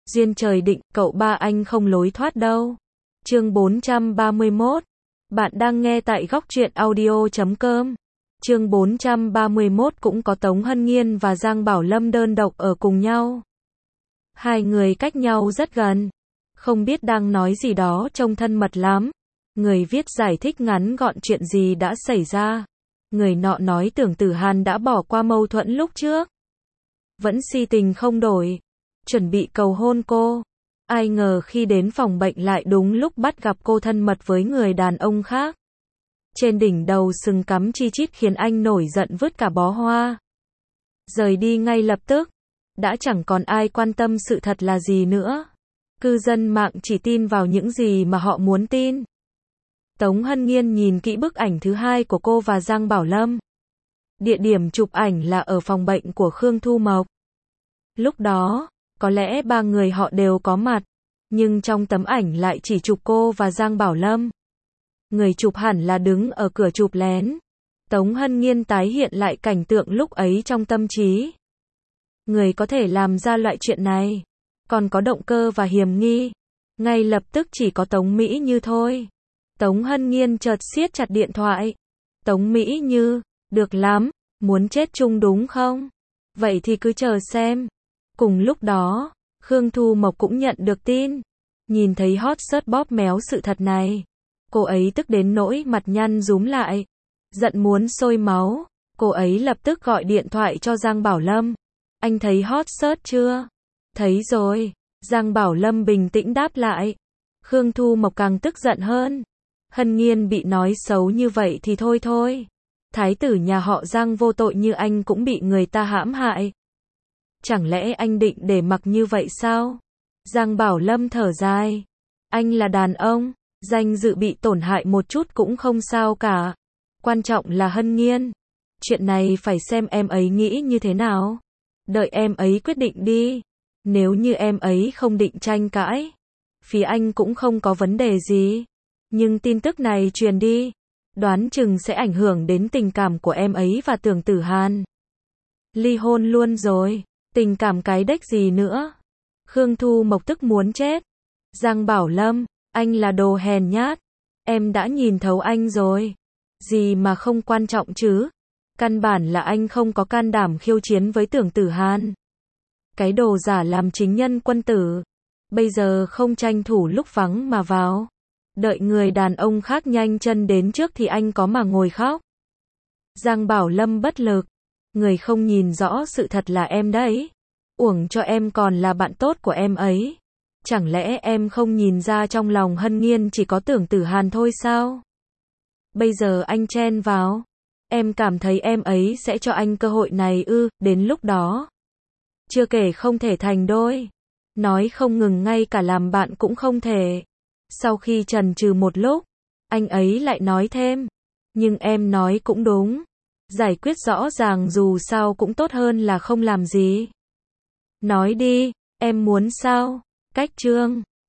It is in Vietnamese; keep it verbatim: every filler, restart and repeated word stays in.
Duyên trời định, cậu ba anh không lối thoát đâu. Chương bốn trăm ba mươi mốt. Bạn đang nghe tại góc truyện audio chấm com. Chương bốn trăm ba mươi mốt cũng có Tống Hân Nghiên và Giang Bảo Lâm đơn độc ở cùng nhau. Hai người cách nhau rất gần. Không biết đang nói gì đó trông thân mật lắm. Người viết giải thích ngắn gọn chuyện gì đã xảy ra. Người nọ nói Tưởng Tử Hàn đã bỏ qua mâu thuẫn lúc trước. Vẫn si tình không đổi. Chuẩn bị cầu hôn cô. Ai ngờ khi đến phòng bệnh lại đúng lúc bắt gặp cô thân mật với người đàn ông khác. Trên đỉnh đầu sừng cắm chi chít khiến anh nổi giận vứt cả bó hoa. Rời đi ngay lập tức. Đã chẳng còn ai quan tâm sự thật là gì nữa. Cư dân mạng chỉ tin vào những gì mà họ muốn tin. Tống Hân Nghiên nhìn kỹ bức ảnh thứ hai của cô và Giang Bảo Lâm. Địa điểm chụp ảnh là ở phòng bệnh của Khương Thu Mộc. Lúc đó, có lẽ ba người họ đều có mặt, nhưng trong tấm ảnh lại chỉ chụp cô và Giang Bảo Lâm. Người chụp hẳn là đứng ở cửa chụp lén. Tống Hân Nghiên tái hiện lại cảnh tượng lúc ấy trong tâm trí. Người có thể làm ra loại chuyện này, còn có động cơ và hiểm nghi. Ngay lập tức chỉ có Tống Mỹ Như thôi. Tống Hân Nghiên chợt siết chặt điện thoại. Tống Mỹ Như, được lắm, muốn chết chung đúng không? Vậy thì cứ chờ xem. Cùng lúc đó, Khương Thu Mộc cũng nhận được tin. Nhìn thấy hot search bóp méo sự thật này. Cô ấy tức đến nỗi mặt nhăn rúm lại. Giận muốn sôi máu. Cô ấy lập tức gọi điện thoại cho Giang Bảo Lâm. Anh thấy hot search chưa? Thấy rồi. Giang Bảo Lâm bình tĩnh đáp lại. Khương Thu Mộc càng tức giận hơn. Hân Nghiên bị nói xấu như vậy thì thôi thôi. Thái tử nhà họ Giang vô tội như anh cũng bị người ta hãm hại. Chẳng lẽ anh định để mặc như vậy sao? Giang Bảo Lâm thở dài. Anh là đàn ông, danh dự bị tổn hại một chút cũng không sao cả. Quan trọng là Hân Nghiên. Chuyện này phải xem em ấy nghĩ như thế nào. Đợi em ấy quyết định đi. Nếu như em ấy không định tranh cãi, phía anh cũng không có vấn đề gì. Nhưng tin tức này truyền đi, đoán chừng sẽ ảnh hưởng đến tình cảm của em ấy và Tưởng Tử Hàn. Ly hôn luôn rồi, tình cảm cái đếch gì nữa. Khương Thu Mộc tức muốn chết. Giang Bảo Lâm, anh là đồ hèn nhát. Em đã nhìn thấu anh rồi. Gì mà không quan trọng chứ. Căn bản là anh không có can đảm khiêu chiến với Tưởng Tử Hàn. Cái đồ giả làm chính nhân quân tử. Bây giờ không tranh thủ lúc vắng mà vào. Đợi người đàn ông khác nhanh chân đến trước thì anh có mà ngồi khóc. Giang Bảo Lâm bất lực. Người không nhìn rõ sự thật là em đấy. Uổng cho em còn là bạn tốt của em ấy. Chẳng lẽ em không nhìn ra trong lòng Hân Nghiên chỉ có Tưởng Tử Hàn thôi sao? Bây giờ anh chen vào. Em cảm thấy em ấy sẽ cho anh cơ hội này ư, đến lúc đó. Chưa kể không thể thành đôi. Nói không ngừng ngay cả làm bạn cũng không thể. Sau khi chần chừ một lúc, anh ấy lại nói thêm. Nhưng em nói cũng đúng. Giải quyết rõ ràng dù sao cũng tốt hơn là không làm gì. Nói đi, em muốn sao? Cách chương